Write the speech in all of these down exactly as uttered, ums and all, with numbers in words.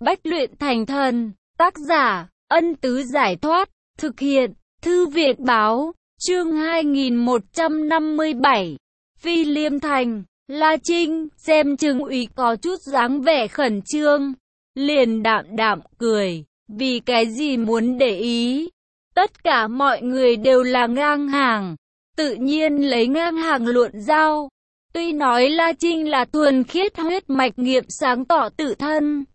Bách luyện thành thần. Tác giả, Ân Tứ Giải Thoát. Thực hiện, Thư viện Báo. Chương hai nghìn một trăm năm mươi bảy. Phi Liêm Thành. La Trinh, xem Trương Úy có chút dáng vẻ khẩn trương, liền đạm đạm cười. Vì cái gì muốn để ý? Tất cả mọi người đều là ngang hàng, tự nhiên lấy ngang hàng luận giao. Tuy nói La Trinh là thuần khiết huyết mạch nghiệp sáng tỏ tự thân,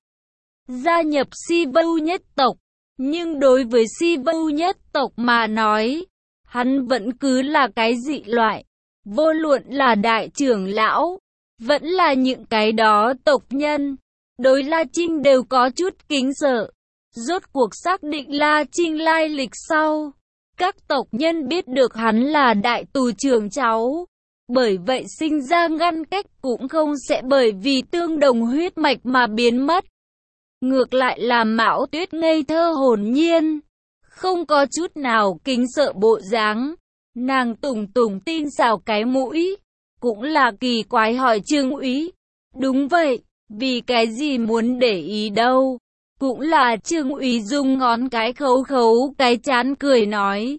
gia nhập Si Vưu nhất tộc, nhưng đối với Si Vưu nhất tộc mà nói, hắn vẫn cứ là cái dị loại. Vô luận là đại trưởng lão, vẫn là những cái đó tộc nhân, đối La Trinh đều có chút kính sợ. Rốt cuộc xác định La Trinh lai lịch sau, các tộc nhân biết được hắn là đại tù trưởng cháu, bởi vậy sinh ra ngăn cách cũng không sẽ bởi vì tương đồng huyết mạch mà biến mất. Ngược lại là Mão Tuyết ngây thơ hồn nhiên, không có chút nào kính sợ bộ dáng. Nàng tùng tùng tin xào cái mũi, cũng là kỳ quái hỏi Trương Úy. Đúng vậy, vì cái gì muốn để ý đâu? Cũng là Trương Úy dùng ngón cái khấu khấu cái chán cười nói.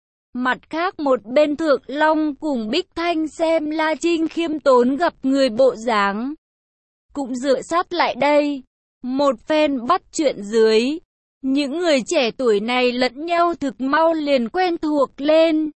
Mặt khác một bên Thượng Long cùng Bích Thanh xem La Trinh khiêm tốn gặp người bộ dáng, cũng dựa sát lại đây, một phen bắt chuyện dưới. Những người trẻ tuổi này lẫn nhau thực mau liền quen thuộc lên.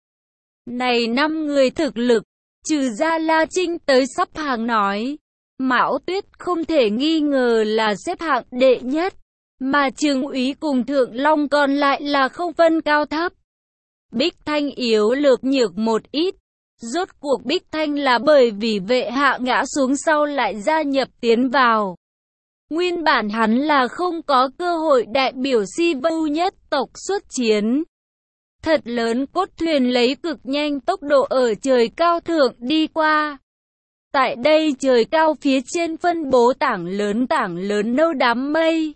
Này năm người thực lực, trừ ra La Trinh tới sắp hàng nói, Mão Tuyết không thể nghi ngờ là xếp hạng đệ nhất, mà Trương Úy cùng Thượng Long còn lại là không phân cao thấp. Bích Thanh yếu lược nhược một ít, rốt cuộc Bích Thanh là bởi vì vệ hạ ngã xuống sau lại gia nhập tiến vào. Nguyên bản hắn là không có cơ hội đại biểu Si Vưu nhất tộc xuất chiến. Thật lớn cốt thuyền lấy cực nhanh tốc độ ở trời cao thượng đi qua. Tại đây trời cao phía trên phân bố tảng lớn tảng lớn nâu đám mây.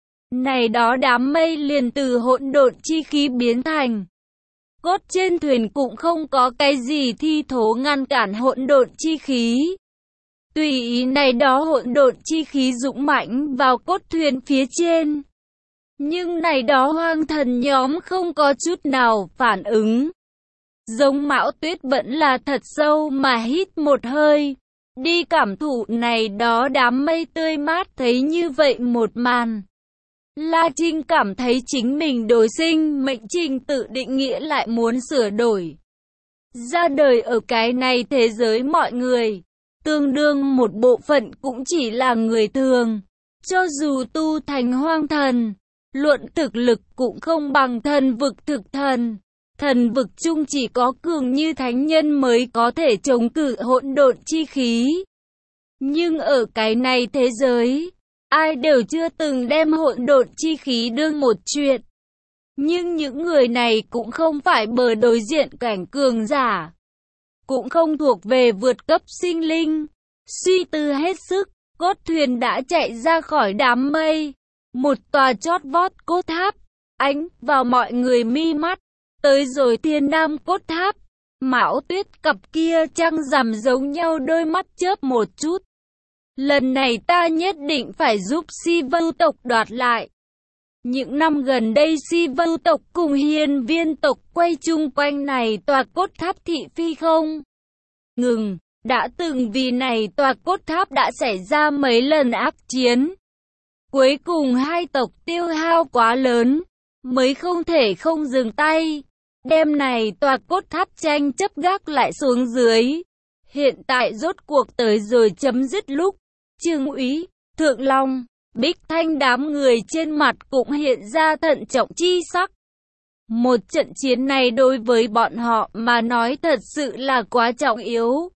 Này đó đám mây liền từ hỗn độn chi khí biến thành. Cốt trên thuyền cũng không có cái gì thi thố ngăn cản hỗn độn chi khí. Tùy ý này đó hỗn độn chi khí dũng mãnh vào cốt thuyền phía trên. Nhưng này đó hoang thần nhóm không có chút nào phản ứng. Giống Mão Tuyết vẫn là thật sâu mà hít một hơi, đi cảm thụ này đó đám mây tươi mát thấy như vậy một màn. La Trinh cảm thấy chính mình đối sinh mệnh trình tự định nghĩa lại muốn sửa đổi. Ra đời ở cái này thế giới mọi người, tương đương một bộ phận cũng chỉ là người thường. Cho dù tu thành hoang thần, luận thực lực cũng không bằng thần vực thực thần. Thần vực chung chỉ có cường như thánh nhân mới có thể chống cự hỗn độn chi khí. Nhưng ở cái này thế giới, ai đều chưa từng đem hỗn độn chi khí đương một chuyện. Nhưng những người này cũng không phải bờ đối diện cảnh cường giả, cũng không thuộc về vượt cấp sinh linh. Suy tư hết sức, cốt thuyền đã chạy ra khỏi đám mây. Một tòa chót vót cốt tháp, ánh vào mọi người mi mắt. Tới rồi Thiên Nam cốt tháp, Mão Tuyết cặp kia trăng rằm giống nhau đôi mắt chớp một chút. Lần này ta nhất định phải giúp Si Vưu tộc đoạt lại. Những năm gần đây Si Vưu tộc cùng Hiên Viên tộc quay chung quanh này tòa cốt tháp thị phi không ngừng. Đã từng vì này tòa cốt tháp đã xảy ra mấy lần ác chiến. Cuối cùng hai tộc tiêu hao quá lớn, mới không thể không dừng tay. Đêm này tòa cốt tháp tranh chấp gác lại xuống dưới. Hiện tại rốt cuộc tới rồi chấm dứt lúc. Trương Úy, Thượng Long, Bích Thanh đám người trên mặt cũng hiện ra thận trọng chi sắc. Một trận chiến này đối với bọn họ mà nói thật sự là quá trọng yếu.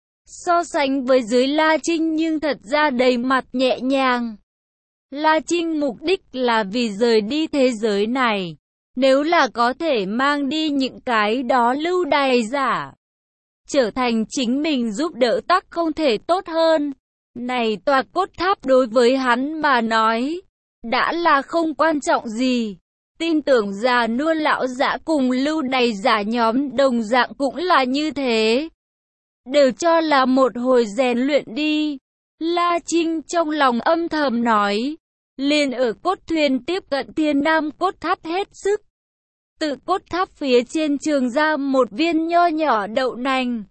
So sánh với dưới La Trinh nhưng thật ra đầy mặt nhẹ nhàng. La Trinh mục đích là vì rời đi thế giới này. Nếu là có thể mang đi những cái đó lưu đày giả, trở thành chính mình giúp đỡ tắc không thể tốt hơn. Này tòa cốt tháp đối với hắn mà nói, đã là không quan trọng gì. Tin tưởng già nua lão giả cùng lưu đày giả nhóm đồng dạng cũng là như thế. Đều cho là một hồi rèn luyện đi. La Trinh trong lòng âm thầm nói. liền ở cốt thuyền tiếp cận thiên nam cốt tháp hết sức. Từ cốt tháp phía trên trường ra một viên nho nhỏ đậu nành.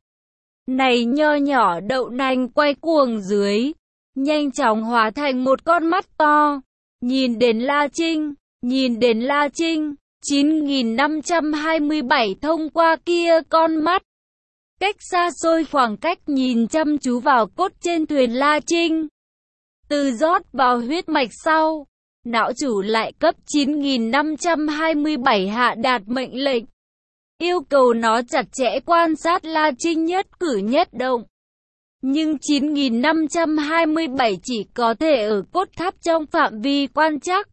Này nho nhỏ đậu nành quay cuồng dưới, nhanh chóng hóa thành một con mắt to. Nhìn đến La Trinh, nhìn đến La Trinh, chín nghìn năm trăm hai mươi bảy thông qua kia con mắt. Cách xa xôi khoảng cách nhìn chăm chú vào cốt trên thuyền La Trinh. Từ rót vào huyết mạch sau, não chủ lại cấp chín nghìn năm trăm hai mươi bảy hạ đạt mệnh lệnh. Yêu cầu nó chặt chẽ quan sát La Trinh nhất cử nhất động. Nhưng chín nghìn năm trăm hai mươi bảy chỉ có thể ở cốt tháp trong phạm vi quan trắc.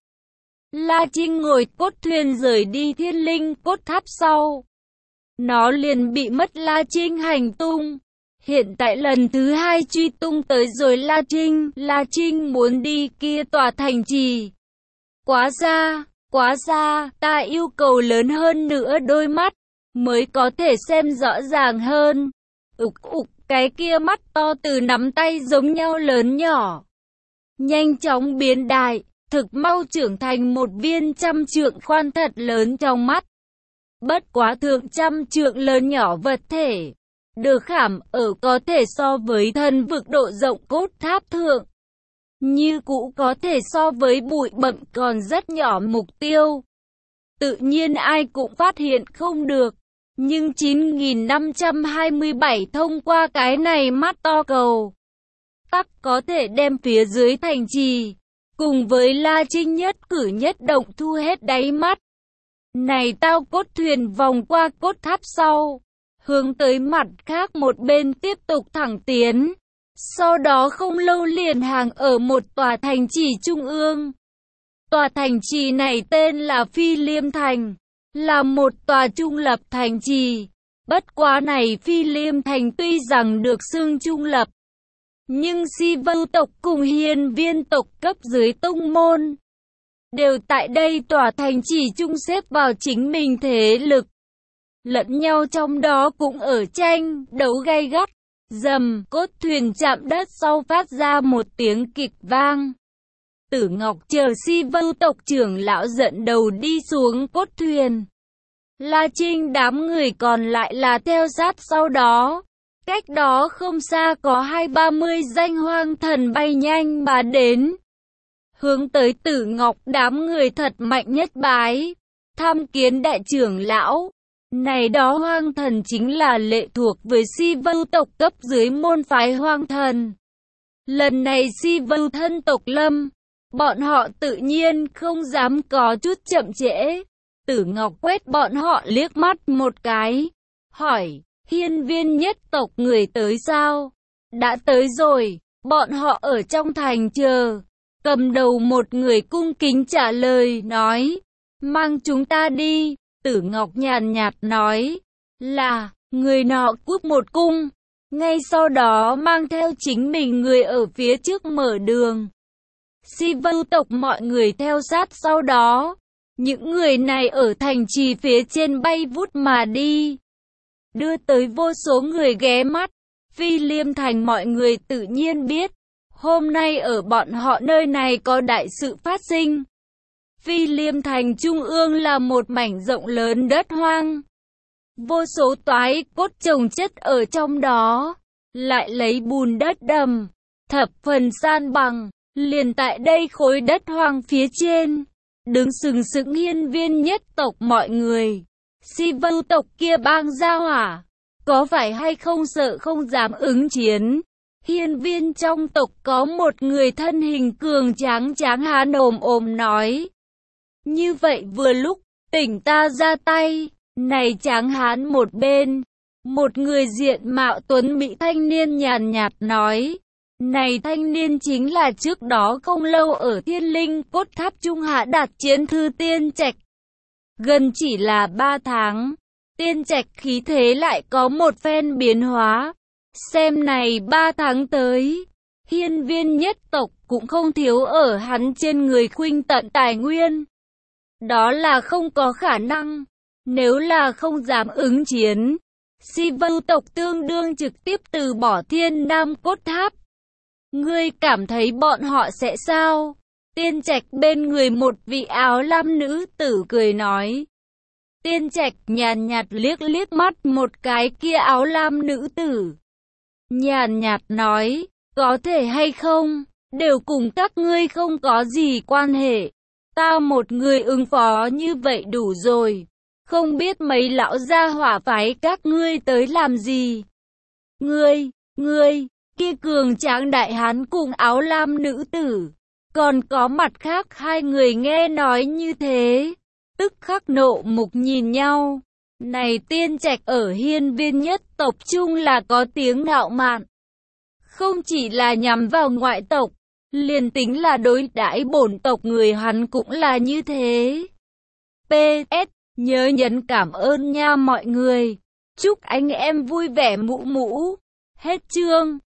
La Trinh ngồi cốt thuyền rời đi thiên linh cốt tháp sau. Nó liền bị mất La Trinh hành tung. Hiện tại lần thứ hai truy tung tới rồi La Trinh. La Trinh muốn đi kia tòa thành trì. Quá xa, quá xa, ta yêu cầu lớn hơn nữa đôi mắt, mới có thể xem rõ ràng hơn. Ục ục, cái kia mắt to từ nắm tay giống nhau lớn nhỏ. Nhanh chóng biến đại, thực mau trưởng thành một viên trăm trượng khoan thật lớn trong mắt. Bất quá thượng trăm trượng lớn nhỏ vật thể, được khảm ở có thể so với thân vực độ rộng cốt tháp thượng. Như cũ có thể so với bụi bặm còn rất nhỏ mục tiêu. Tự nhiên ai cũng phát hiện không được. Nhưng chín nghìn năm trăm hai mươi bảy thông qua cái này mắt to cầu. Tắc có thể đem phía dưới thành trì, cùng với La Trinh nhất cử nhất động thu hết đáy mắt. Này tao cốt thuyền vòng qua cốt tháp sau, hướng tới mặt khác một bên tiếp tục thẳng tiến. Sau đó không lâu liền hàng ở một tòa thành trì trung ương. Tòa thành trì này tên là Phi Liêm Thành, là một tòa trung lập thành trì. Bất quá này Phi Liêm Thành tuy rằng được xưng trung lập, nhưng Si Vưu tộc cùng Hiên Viên tộc cấp dưới tông môn đều tại đây tòa thành trì chung xếp vào chính mình thế lực. Lẫn nhau trong đó cũng ở tranh, đấu gay gắt. Dầm, cốt thuyền chạm đất sau phát ra một tiếng kịch vang. Tử Ngọc chờ Si Vưu tộc trưởng lão dẫn đầu đi xuống cốt thuyền. La Trinh đám người còn lại là theo sát sau đó. Cách đó không xa có hai ba mươi danh hoang thần bay nhanh mà đến. Hướng tới Tử Ngọc đám người thật mạnh nhất bái. Tham kiến đại trưởng lão. Này đó hoang thần chính là lệ thuộc với Si Vưu tộc cấp dưới môn phái hoang thần. Lần này Si Vưu thân tộc lâm, bọn họ tự nhiên không dám có chút chậm trễ. Tử Ngọc quét bọn họ liếc mắt một cái, hỏi, Hiên Viên nhất tộc người tới sao? Đã tới rồi, bọn họ ở trong thành chờ. Cầm đầu một người cung kính trả lời, nói, mang chúng ta đi. Tử Ngọc nhàn nhạt nói, là, người nọ cúp một cung. Ngay sau đó mang theo chính mình người ở phía trước mở đường. Si Vưu tộc mọi người theo sát sau đó. Những người này ở thành trì phía trên bay vút mà đi, đưa tới vô số người ghé mắt. Phi Liêm Thành mọi người tự nhiên biết, hôm nay ở bọn họ nơi này có đại sự phát sinh. Phi Liêm Thành trung ương là một mảnh rộng lớn đất hoang. Vô số toái cốt chồng chất ở trong đó, lại lấy bùn đất đầm, thập phần san bằng. Liền tại đây khối đất hoang phía trên, đứng sừng sững Hiên Viên nhất tộc mọi người. Si Vưu tộc kia bang gia hỏa, có phải hay không sợ không dám ứng chiến. Hiên Viên trong tộc có một người thân hình cường tráng tráng hán ồm ồm nói. Như vậy vừa lúc, tỉnh ta ra tay. Này tráng hán một bên, một người diện mạo tuấn mỹ thanh niên nhàn nhạt nói. Này thanh niên chính là trước đó không lâu ở Thiên Linh Cốt Tháp Trung hạ đạt chiến thư Tiên Trạch. Gần chỉ là ba tháng, Tiên Trạch khí thế lại có một phen biến hóa. Xem này ba tháng tới, Hiên Viên nhất tộc cũng không thiếu ở hắn trên người khuynh tận tài nguyên. Đó là không có khả năng, nếu là không dám ứng chiến, Si Vưu tộc tương đương trực tiếp từ bỏ Thiên Nam Cốt Tháp. Ngươi cảm thấy bọn họ sẽ sao? Tiên Trạch bên người một vị áo lam nữ tử cười nói. Tiên Trạch nhàn nhạt liếc liếc mắt một cái kia áo lam nữ tử. Nhàn nhạt nói, có thể hay không, đều cùng các ngươi không có gì quan hệ. Ta một người ứng phó như vậy đủ rồi. Không biết mấy lão gia hỏa phái các ngươi tới làm gì. Ngươi, ngươi, kia cường tráng đại hán cùng áo lam nữ tử. Còn có mặt khác hai người nghe nói như thế. Tức khắc nộ mục nhìn nhau. Này Tiên Trạch ở hiên viên nhất tộc chung là có tiếng ngạo mạn. Không chỉ là nhắm vào ngoại tộc, liền tính là đối đãi bổn tộc người hắn cũng là như thế. pê ét Nhớ nhấn cảm ơn nha mọi người. Chúc anh em vui vẻ mũ mũ. Hết chương.